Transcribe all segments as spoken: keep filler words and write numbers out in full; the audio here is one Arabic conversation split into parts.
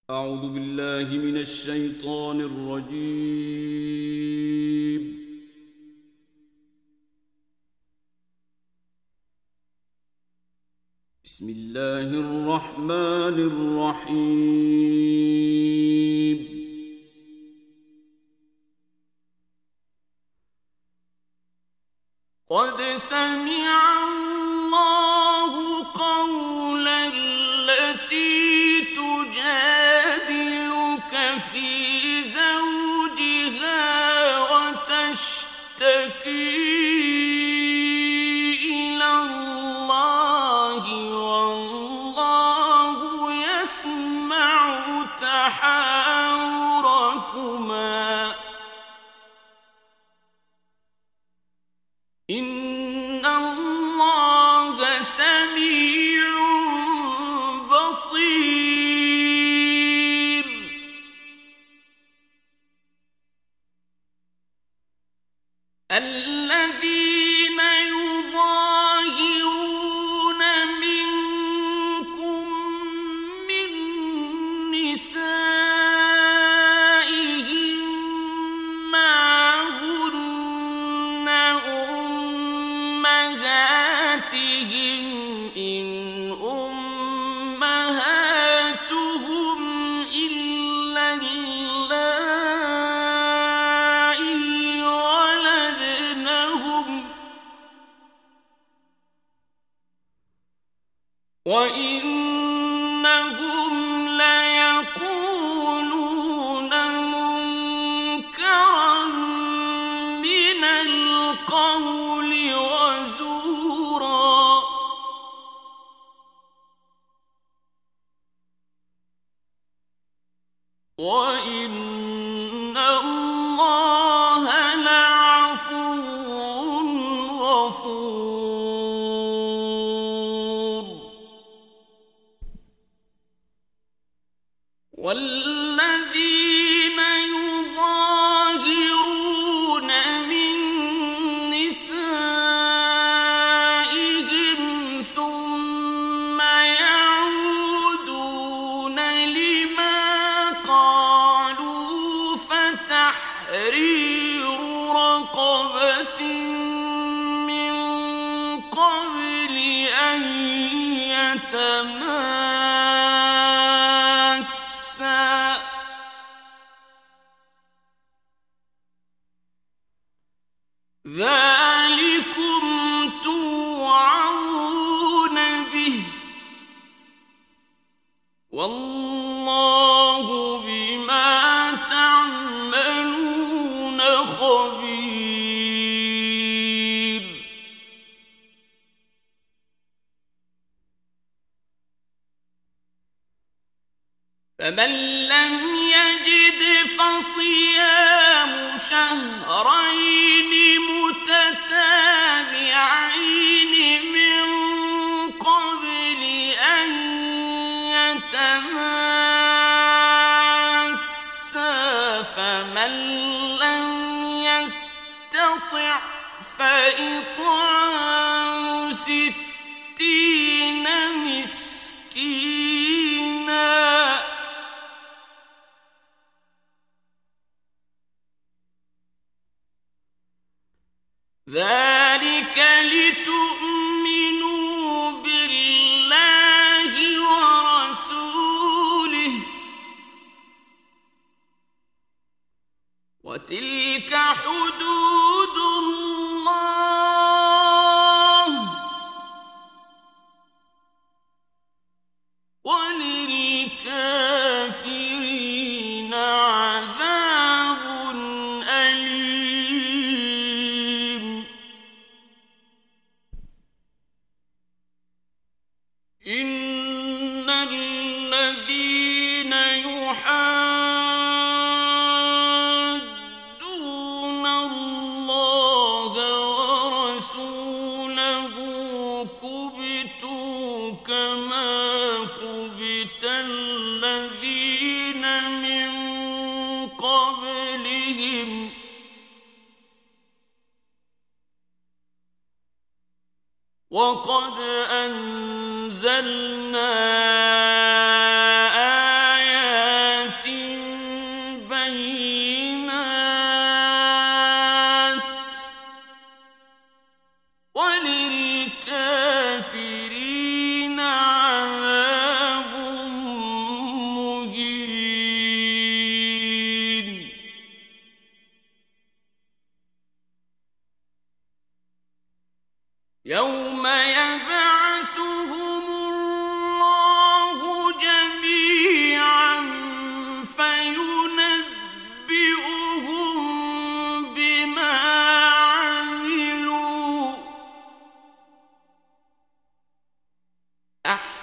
أعوذ بالله من الشيطان الرجيم. بسم الله الرحمن الرحيم. قد سمع الله قول التي تجادلك في زوجها وتشتكي إلى الله والله يسمع تحاوركما إن الله سميع بصير. الذين يظاهرون منكم من نسائهم ما هن أمهاتهم إن أمهاتهم إلا اللائي ولدنهم وإنهم ليقولون منكرا من القول وزورا. وإن الله لعفو غفور. والذين يظاهرون من نسائهم ثم يعودون لما قالوا فتحرير رقبة من قبل أن يتماسا ذلكم توعظون به والله بما تعملون خبير. فمن لم يجد فصيام شهرين متتابعين من قبل أن يتماسا فمن لم يستطع فإطعام ستين مسكينا ذلك لتؤمنوا بالله ورسوله وتلك حدود الله وللكافرين عذاب أليم. إن الذين يحادون الله ورسوله كبتوا كما كبت الذين من قبلهم وقد أنزلنا آيات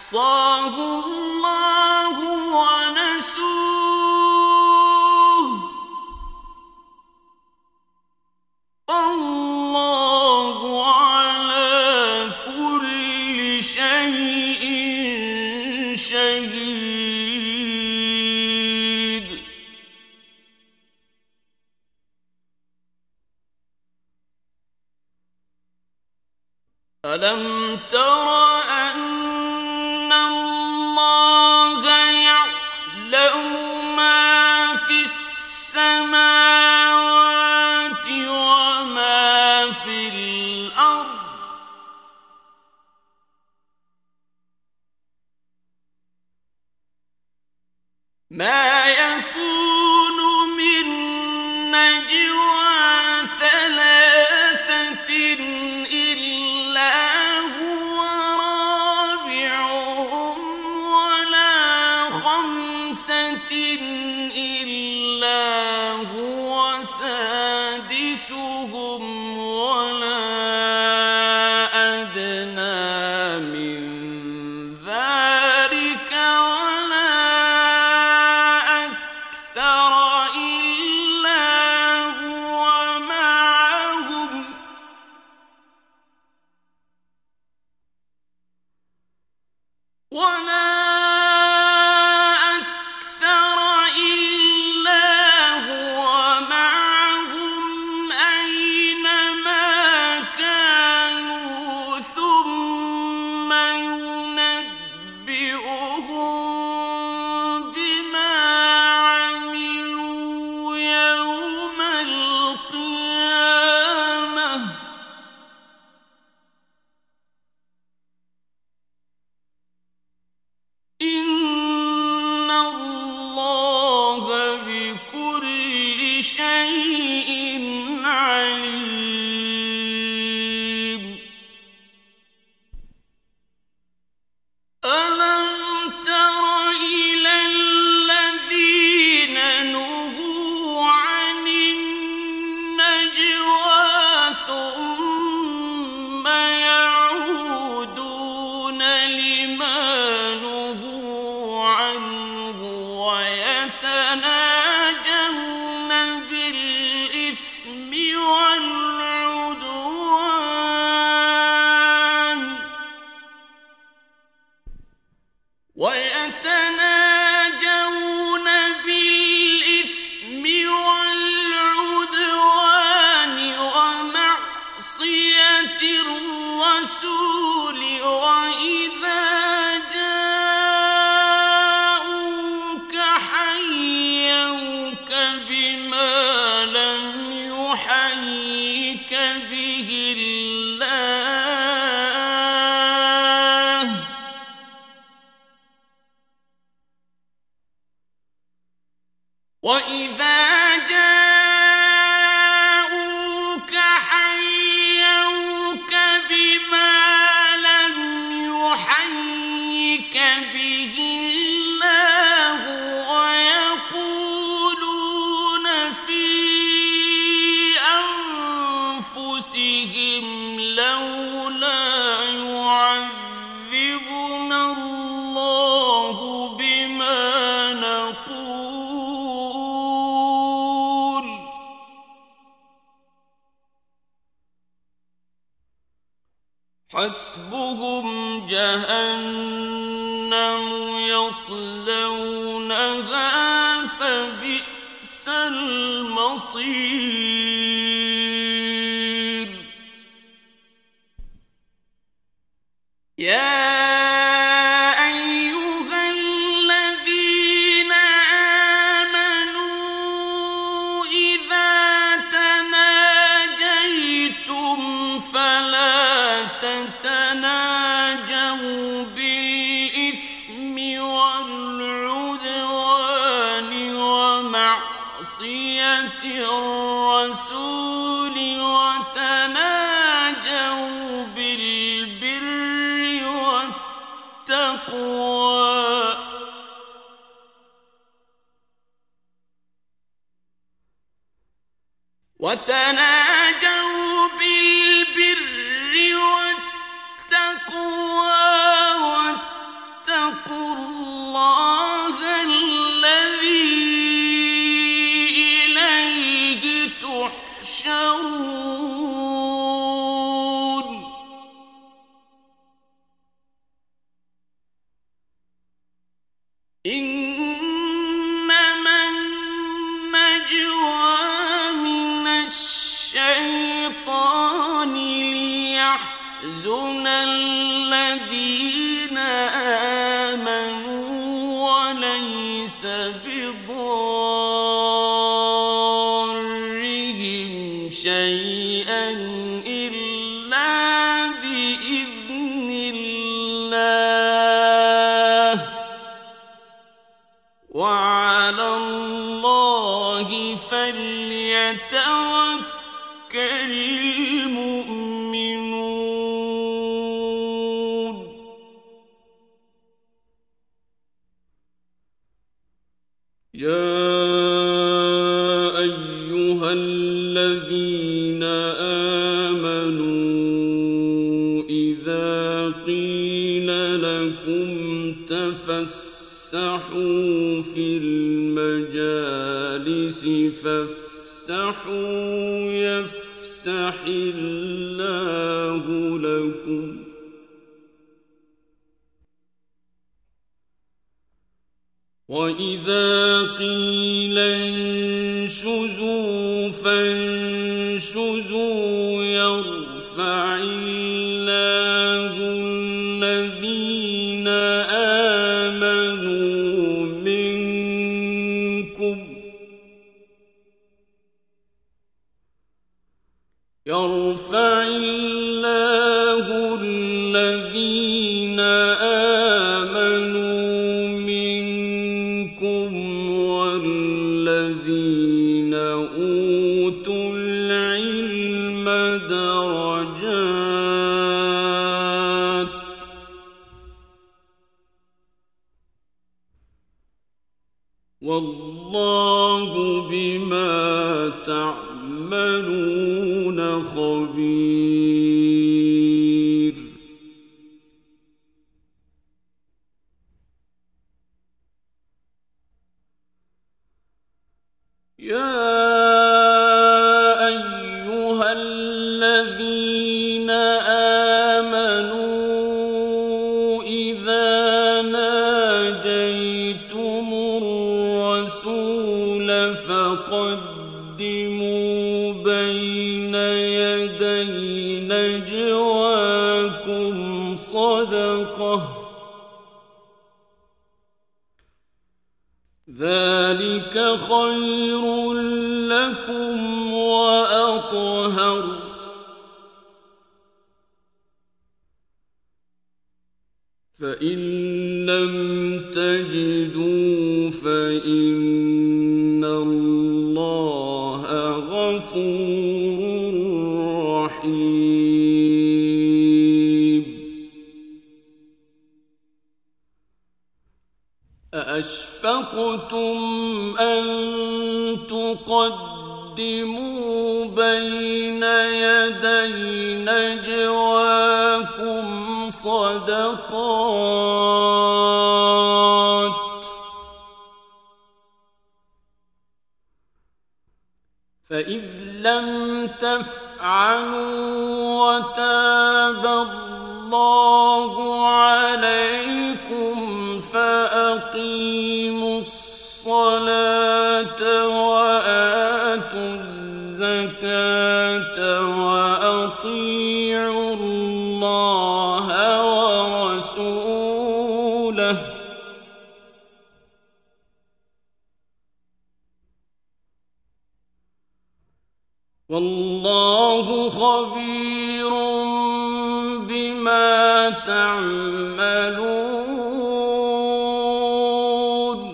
أحصاه الله ونسوه والله على كل شيء شهيد. ألم تر أن الله يعلم ما في السماوات وما في الأرض ما يكون من نجوى ثلاثة إلا هو رابعهم ولا خمسة إلا هو سادسهم ولا أدنى من ذلك ولا أكثر إلا هو معهم ولا أكثر إلا هو معهم أينما كانوا ثم ينبئهم بما عملوا يوم القيامة إن الله بكل شيء عليم. ألم تر إلى الذين نهوا عن النجوى ثم يعودون لما نهوا عنه ويتناجون بالإثم والعدوان ويتناجون بالإثم والعدوان ومعصية الرسول وإذا جاءوك حيوك بما لم يحيك به الله وإذا جاءوك حيوك بما لم يحيك به الله ويقولون في أنفسهم لولا يعذبنا الله بما نقول حسبهم جهنم يصلونها فبئس المصير. يا أيها الذين آمنوا إذا تناجيتم فلا تتناجوا بالإثم والعدوان ومعصية الرسول وتناجوا بالبر والتقوى وتناجوا بالبر والتقوى إنما النجوى من الشيطان ليحزن الذين آمنوا وليس بضارهم شيئا إلا بإذن الله وعلى الله فليتوكل المؤمنون. يا أيها الذين آمنوا إذا قيل لكم تفسحوا في المجالس فافسحوا يفسح الله لكم وإذا قيل انشزوا فانشزوا يرفع الله الذين آمنوا منكم يرفع الله الذين آمنوا منكم والذين أوتوا العلم درجات والله بما تعملون خبير. يا أيها الذين آمنوا إذا ناجيتم الرسول فقدموا بين يدي نجواكم صدقة ذلك خير لكم وأطهر فإن لم تجدوا فإن الله غفور رحيم. أأشفقتم أن تقدموا بين يدي نجواكم صدقات فإذ لم تفعلوا وتاب الله عليكم فأقيموا الصلاة وآتوا الزكاة وأطيعوا الله ورسوله والله خبير بما تعملون.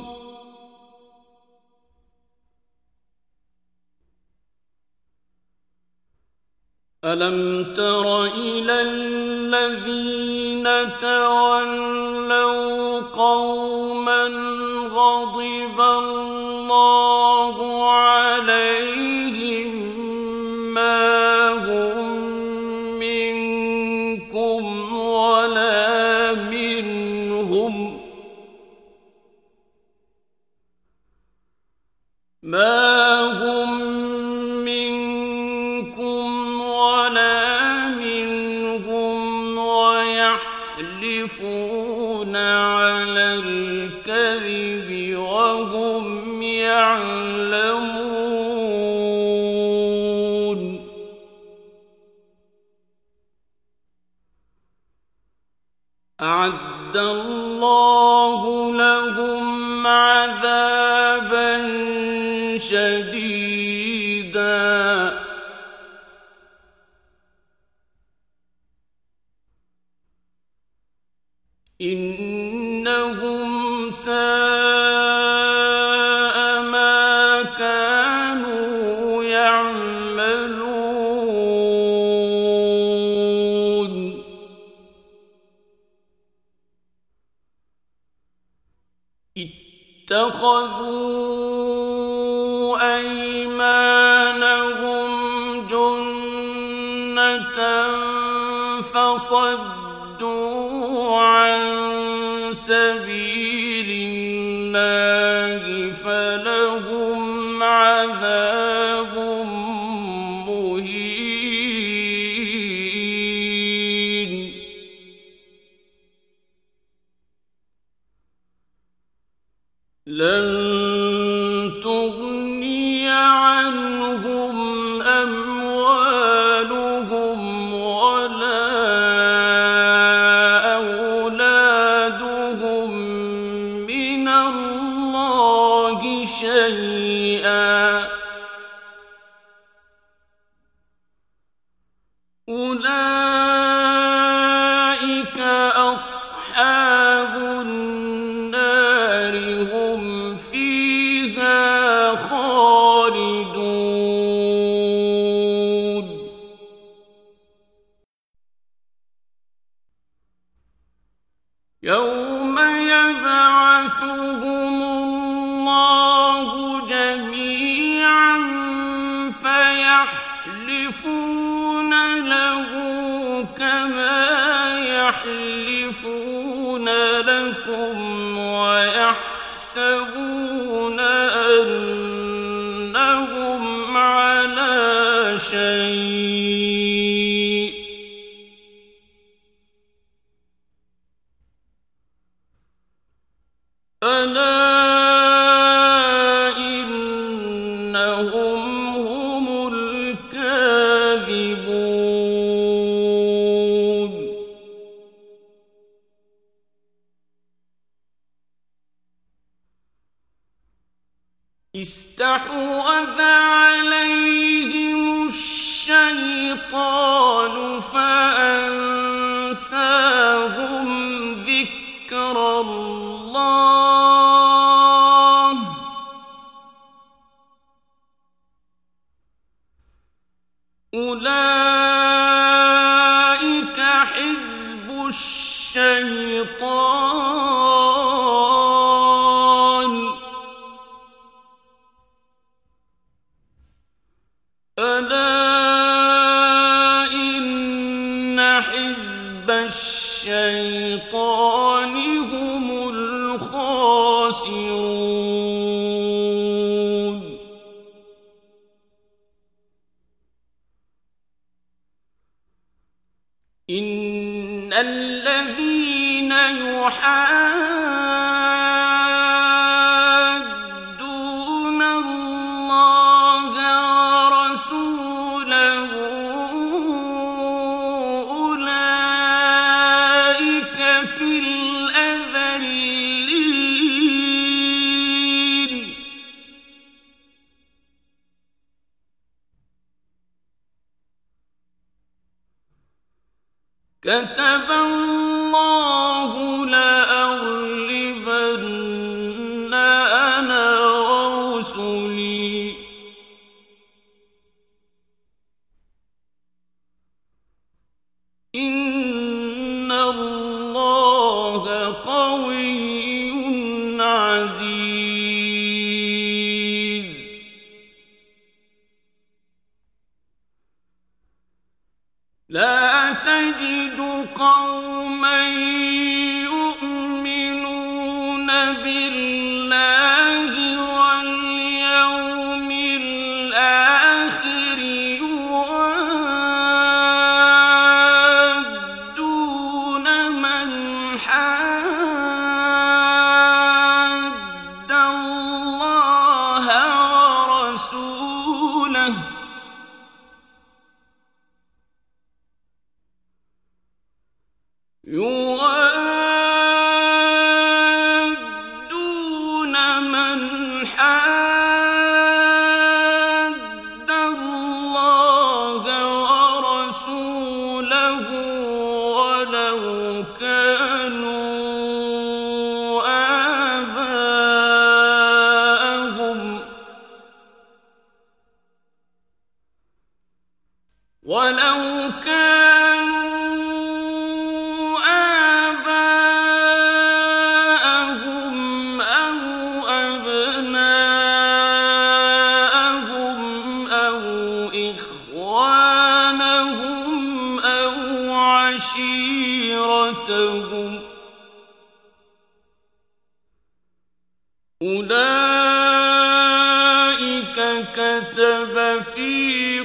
ألم تر إلى الذين تولوا قوما غضب الله عليهم ما هم منكم ولا منهم ما هم منكم ولا منهم ويحلفون على على الكذب وهم يعلمون أعد الله لهم عذابا شديدا إنهم ساء ما كانوا يعملون اتخذوا أيمانهم جنة فصدوا عن سبيل الله فلهم عذاب مهين لن تغني عنهم أموالهم ولا أولادهم من الله شيئا أولئك أصحاب النار هم فيها خالدون يوم يبعثهم الله جميعا فيحلفون له كما يحلفون لكم ويحسبون أنهم على شيء ألا إنهم هم الكاذبون استحوذ عليهم الشيطان فأنساهم ذكر الله أولئك حزب الشيطان ألا إن حزب الشيطان هم الخاسرون إن الذين يحادون الله ورسوله أولئك في الأذلين كتب الله لأغلبن أنا ورسلي إن الله قوي عزيز لا تجد قوما يؤمنون بالله واليوم الآخر يوادون من حاد أولئك كتب في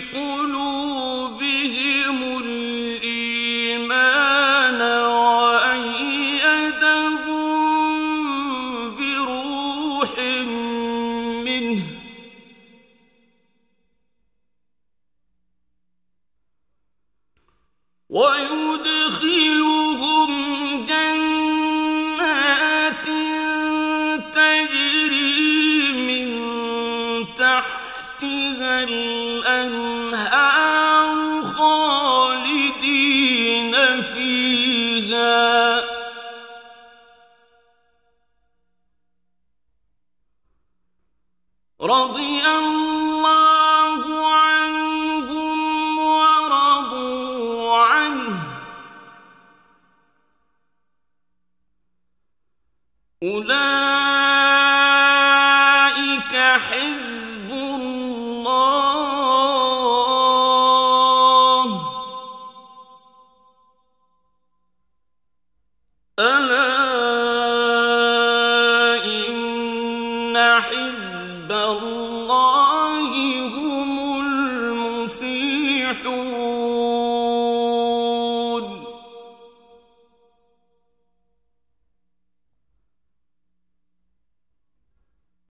قلوبهم الإيمان وأيدهم بروح منه ويدخلهم جنات تجري من تحتها الأنهار خالدين فيها رضي الله عنهم ورضوا عنه أولئك حزب الله ألا إن حزب الله